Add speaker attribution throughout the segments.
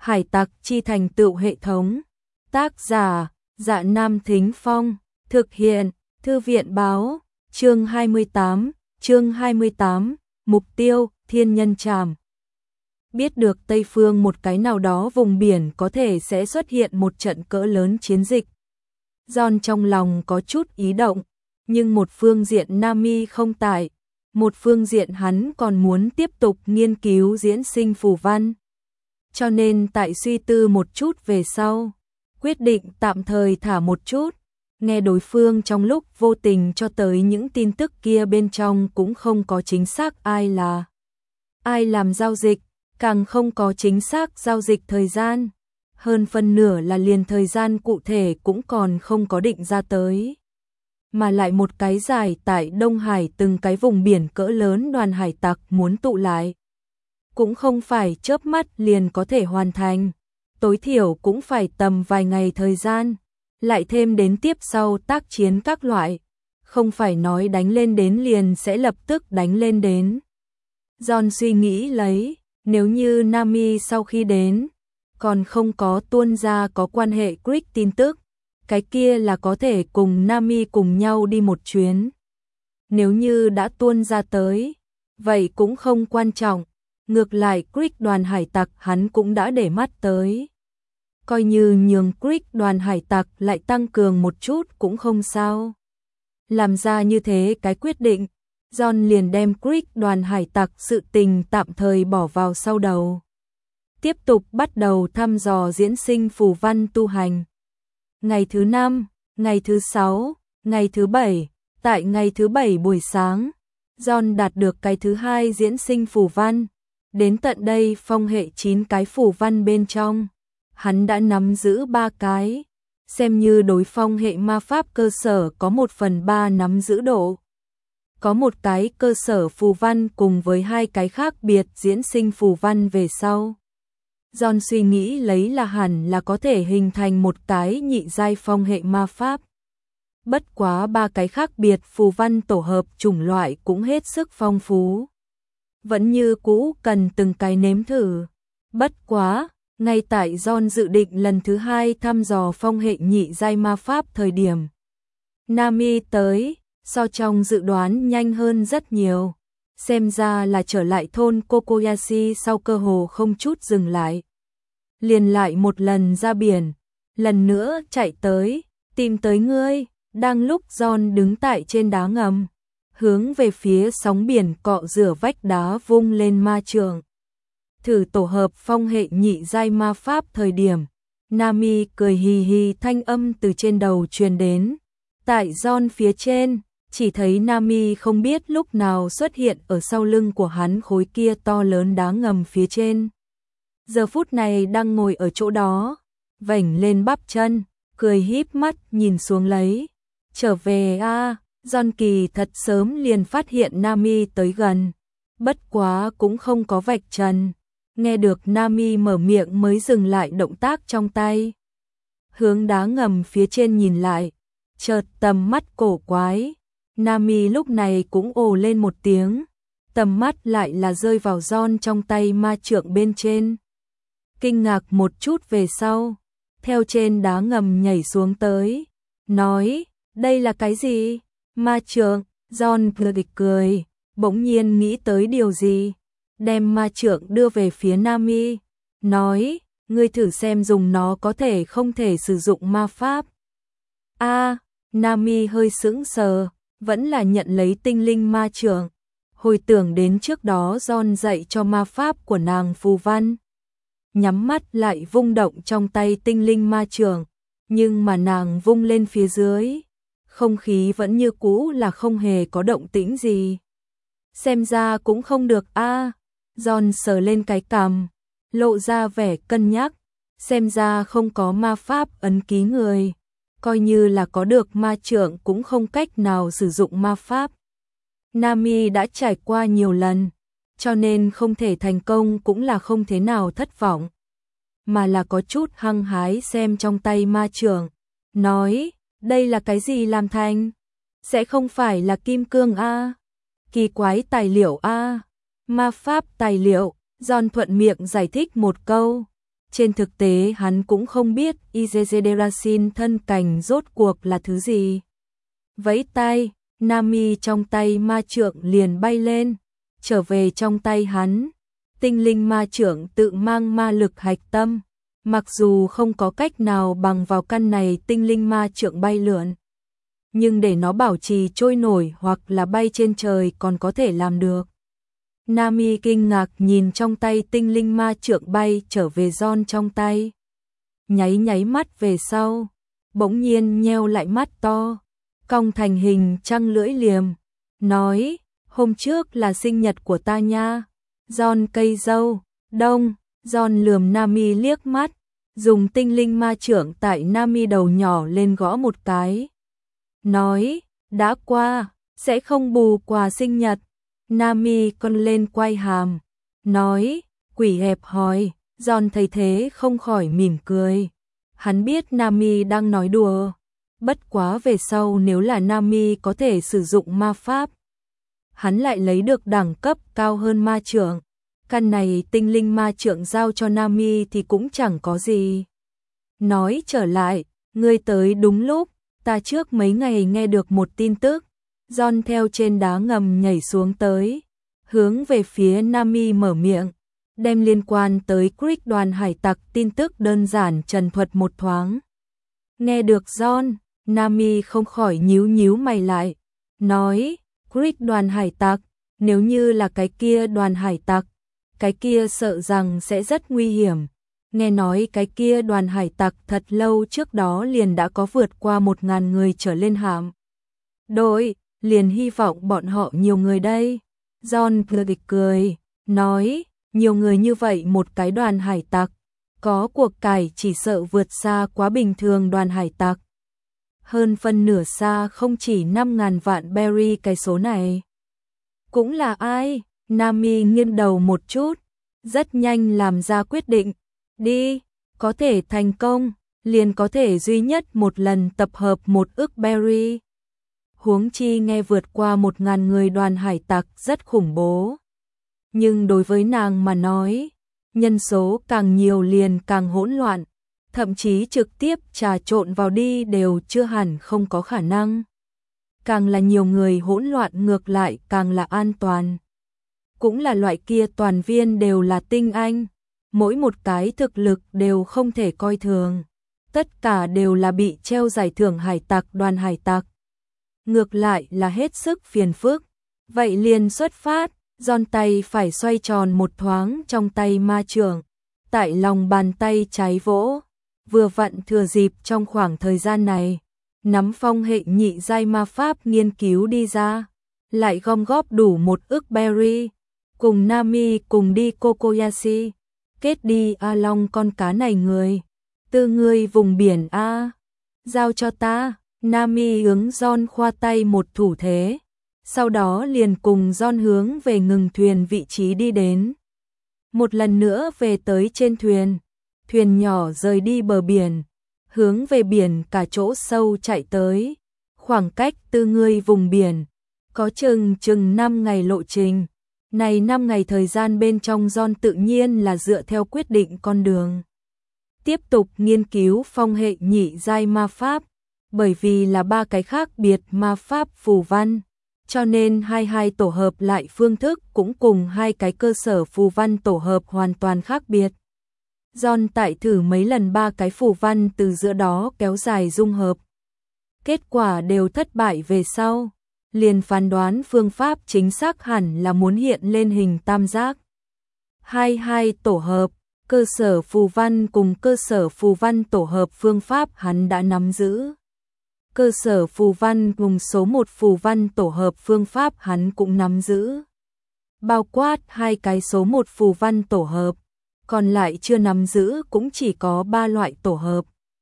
Speaker 1: Hải tặc chi thành tựu hệ thống. Tác giả: Dạ Nam Thính Phong. Thực hiện: Thư viện báo. Chương 28. Mục tiêu: Thiên Nhân Trảm. Biết được Tây phương một cái nào đó vùng biển có thể sẽ xuất hiện một trận cỡ lớn chiến dịch. John trong lòng có chút ý động, nhưng một phương diện Nami không tại, một phương diện hắn còn muốn tiếp tục nghiên cứu diễn sinh phù văn. Cho nên tại suy tư một chút về sau, quyết định tạm thời thả một chút, nghe đối phương trong lúc vô tình cho tới những tin tức kia bên trong cũng không có chính xác ai làm giao dịch, càng không có chính xác giao dịch thời gian, hơn phân nửa là liền thời gian cụ thể cũng còn không có định ra tới. Mà lại một cái giải tại Đông Hải từng cái vùng biển cỡ lớn đoàn hải tặc muốn tụ lại, cũng không phải chớp mắt liền có thể hoàn thành, tối thiểu cũng phải tầm vài ngày thời gian, lại thêm đến tiếp sau tác chiến các loại, không phải nói đánh lên đến liền sẽ lập tức đánh lên đến. John suy nghĩ lấy, nếu như Nami sau khi đến, còn không có tuôn ra có quan hệ Crick tin tức, cái kia là có thể cùng Nami cùng nhau đi một chuyến. Nếu như đã tuôn ra tới, vậy cũng không quan trọng, ngược lại Crick đoàn hải tặc hắn cũng đã để mắt tới. Coi như nhường Crick đoàn hải tặc lại tăng cường một chút cũng không sao. Làm ra như thế cái quyết định, John liền đem Crick đoàn hải tặc sự tình tạm thời bỏ vào sau đầu. Tiếp tục bắt đầu thăm dò diễn sinh phù văn tu hành. Ngày thứ 5, ngày thứ 6, ngày thứ 7, tại ngày thứ 7 buổi sáng, John đạt được cái thứ 2 diễn sinh phù văn. Đến tận đây phong hệ 9 cái phù văn bên trong, hắn đã nắm giữ 3 cái, xem như đối phong hệ ma pháp cơ sở có 1/3 nắm giữ độ. Có một cái cơ sở phù văn cùng với 2 cái khác biệt diễn sinh phù văn về sau. John suy nghĩ lấy là hẳn là có thể hình thành một cái nhị giai phong hệ ma pháp. Bất quá 3 cái khác biệt phù văn tổ hợp chủng loại cũng hết sức phong phú. Vẫn như cũ cần từng cái nếm thử. Bất quá, ngay tại John dự định lần thứ 2 thăm dò phong hệ nhị giai ma pháp thời điểm, Nami tới, so trong dự đoán nhanh hơn rất nhiều. Xem ra là trở lại thôn Kokoyashi sau cơ hồ không chút dừng lại. Liền lại một lần ra biển, lần nữa chạy tới, tìm tới ngươi. Đang lúc John đứng tại trên đá ngầm, hướng về phía sóng biển cọ rửa vách đá vung lên ma trượng, thử tổ hợp phong hệ nhị giai ma pháp thời điểm, Nami cười hì hì thanh âm từ trên đầu truyền đến. Tại John phía trên, chỉ thấy Nami không biết lúc nào xuất hiện ở sau lưng của hắn khối kia to lớn đá ngầm phía trên. Giờ phút này đang ngồi ở chỗ đó, vểnh lên bắp chân, cười híp mắt nhìn xuống lấy. Trở về a. John kỳ thật sớm liền phát hiện Nami tới gần, bất quá cũng không có vạch trần. Nghe được Nami mở miệng mới dừng lại động tác trong tay. Hướng đá ngầm phía trên nhìn lại, chợt tầm mắt cổ quái. Nami lúc này cũng ồ lên một tiếng, tầm mắt lại là rơi vào John trong tay ma trượng bên trên. Kinh ngạc một chút về sau, theo trên đá ngầm nhảy xuống tới, nói, đây là cái gì? Ma trượng. John cười, bỗng nhiên nghĩ tới điều gì, đem ma trượng đưa về phía Nami, nói, ngươi thử xem dùng nó có thể không thể sử dụng ma pháp. Nami hơi sững sờ, vẫn là nhận lấy tinh linh ma trượng. Hồi tưởng đến trước đó John dạy cho ma pháp của nàng phù văn, nhắm mắt lại vung động trong tay tinh linh ma trượng, nhưng mà nàng vung lên phía dưới, không khí vẫn như cũ là không hề có động tĩnh gì. Xem ra cũng không được a. John sờ lên cái cằm, lộ ra vẻ cân nhắc, xem ra không có ma pháp ấn ký người, coi như là có được ma trượng cũng không cách nào sử dụng ma pháp. Nami đã trải qua nhiều lần, cho nên không thể thành công cũng là không thế nào thất vọng, mà là có chút hăng hái xem trong tay ma trượng, nói, đây là cái gì làm thành? Sẽ không phải là kim cương a? Kỳ quái tài liệu a? Ma pháp tài liệu. John thuận miệng giải thích một câu, Trên thực tế hắn cũng không biết Izederasin thân cảnh rốt cuộc là thứ gì. Vẫy tay, Nami trong tay ma trượng liền bay lên, trở về trong tay hắn. Tinh linh ma trượng tự mang ma lực hạch tâm, mặc dù không có cách nào bằng vào căn này tinh linh ma trượng bay lượn, nhưng để nó bảo trì trôi nổi hoặc là bay trên trời còn có thể làm được. Nami kinh ngạc nhìn trong tay tinh linh ma trượng bay trở về John trong tay. Nháy mắt về sau, bỗng nhiên nheo lại mắt to, cong thành hình trăng lưỡi liềm, nói, hôm trước là sinh nhật của ta nha. John cây dâu, đông, John lườm Nami liếc mắt, dùng tinh linh ma trượng tại Nami đầu nhỏ lên gõ một cái. Nói, đã qua, sẽ không bù quà sinh nhật. Nami con lên quay hàm, nói, quỷ hẹp hòi. John thấy thế không khỏi mỉm cười. Hắn biết Nami đang nói đùa. Bất quá về sau nếu là Nami có thể sử dụng ma pháp, hắn lại lấy được đẳng cấp cao hơn ma trượng. Căn này tinh linh ma trượng giao cho Nami thì cũng chẳng có gì. Nói trở lại, ngươi tới đúng lúc, ta trước mấy ngày nghe được một tin tức. John theo trên đá ngầm nhảy xuống tới, hướng về phía Nami mở miệng, đem liên quan tới Creek đoàn hải tặc tin tức đơn giản trần thuật một thoáng. Nghe được John, Nami không khỏi nhíu mày lại, nói, Creek đoàn hải tặc, nếu như là cái kia đoàn hải tặc, cái kia sợ rằng sẽ rất nguy hiểm. Nghe nói cái kia đoàn hải tặc thật lâu trước đó liền đã có vượt qua 1000 người trở lên hạm đội, liền hy vọng bọn họ nhiều người đây. John cười, nói, nhiều người như vậy một cái đoàn hải tặc, có cuộc cải chỉ sợ vượt xa quá bình thường đoàn hải tặc. Hơn phân nửa xa không chỉ 5.000 vạn berry cái số này. Cũng là ai? Nami nghiêng đầu một chút, rất nhanh làm ra quyết định. Đi, có thể thành công, liền có thể duy nhất một lần tập hợp 1 ức berry. Huống chi nghe vượt qua 1000 người đoàn hải tặc rất khủng bố. Nhưng đối với nàng mà nói, nhân số càng nhiều liền càng hỗn loạn, thậm chí trực tiếp trà trộn vào đi đều chưa hẳn không có khả năng. Càng là nhiều người hỗn loạn ngược lại càng là an toàn. Cũng là loại kia toàn viên đều là tinh anh, mỗi một cái thực lực đều không thể coi thường. Tất cả đều là bị treo giải thưởng hải tặc đoàn hải tặc. Ngược lại là hết sức phiền phức. Vậy liền xuất phát, John tay phải xoay tròn một thoáng trong tay ma trượng, tại lòng bàn tay trái vỗ, vừa vặn thừa dịp trong khoảng thời gian này, nắm phong hệ nhị giai ma pháp nghiên cứu đi ra, lại gom góp đủ 1 ức berry, cùng Nami cùng đi Kokoyashi, kết đi A Long con cá này người, tư ngươi vùng biển A, giao cho ta. Nami hướng John khoa tay một thủ thế, sau đó liền cùng John hướng về ngừng thuyền vị trí đi đến. Một lần nữa về tới trên thuyền, thuyền nhỏ rời đi bờ biển, hướng về biển cả chỗ sâu chạy tới. Khoảng cách tư ngươi vùng biển, có chừng 5 ngày lộ trình. Này 5 ngày thời gian bên trong John tự nhiên là dựa theo quyết định con đường. Tiếp tục nghiên cứu phong hệ nhị giai ma pháp. Bởi vì là 3 cái khác biệt ma pháp phù văn, cho nên hai tổ hợp lại phương thức cũng cùng 2 cái cơ sở phù văn tổ hợp hoàn toàn khác biệt. John tại thử mấy lần 3 cái phù văn từ giữa đó kéo dài dung hợp. Kết quả đều thất bại về sau, liền phán đoán phương pháp chính xác hẳn là muốn hiện lên hình tam giác. Hai tổ hợp, cơ sở phù văn cùng cơ sở phù văn tổ hợp phương pháp hắn đã nắm giữ. Cơ sở phù văn cùng số 1 phù văn tổ hợp phương pháp hắn cũng nắm giữ. Bao quát 2 cái số 1 phù văn tổ hợp, còn lại chưa nắm giữ cũng chỉ có 3 loại tổ hợp.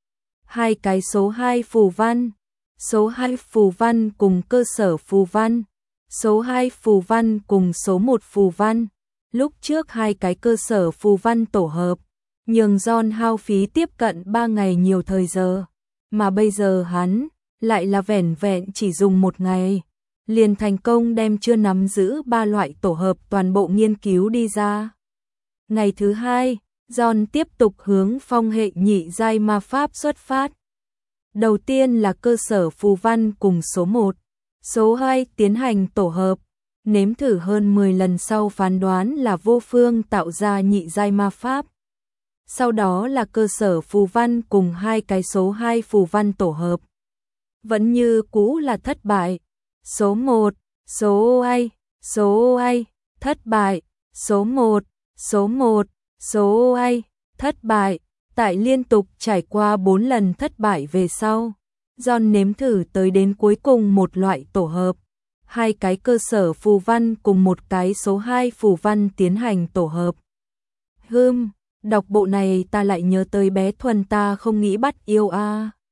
Speaker 1: 2 cái số 2 phù văn, số 2 phù văn cùng cơ sở phù văn, số 2 phù văn cùng số 1 phù văn. Lúc trước 2 cái cơ sở phù văn tổ hợp, nhường John hao phí tiếp cận 3 ngày nhiều thời giờ, mà bây giờ hắn lại là vẻn vẹn chỉ dùng 1 ngày, liền thành công đem chưa nắm giữ 3 loại tổ hợp toàn bộ nghiên cứu đi ra. Ngày thứ 2, John tiếp tục hướng phong hệ nhị giai ma pháp xuất phát. Đầu tiên là cơ sở phù văn cùng số 1, số 2 tiến hành tổ hợp, nếm thử hơn 10 lần sau phán đoán là vô phương tạo ra nhị giai ma pháp. Sau đó là cơ sở phù văn cùng hai cái số 2 phù văn tổ hợp. Vẫn như cũ là thất bại. Số 1, số ai, thất bại. Số 1, số ai, thất bại. Tại liên tục trải qua 4 lần thất bại về sau, John nếm thử tới đến cuối cùng một loại tổ hợp. Hai cái cơ sở phù văn cùng một cái số 2 phù văn tiến hành tổ hợp. Đọc bộ này ta lại nhớ tới bé Thuần ta không nghĩ bắt yêu a.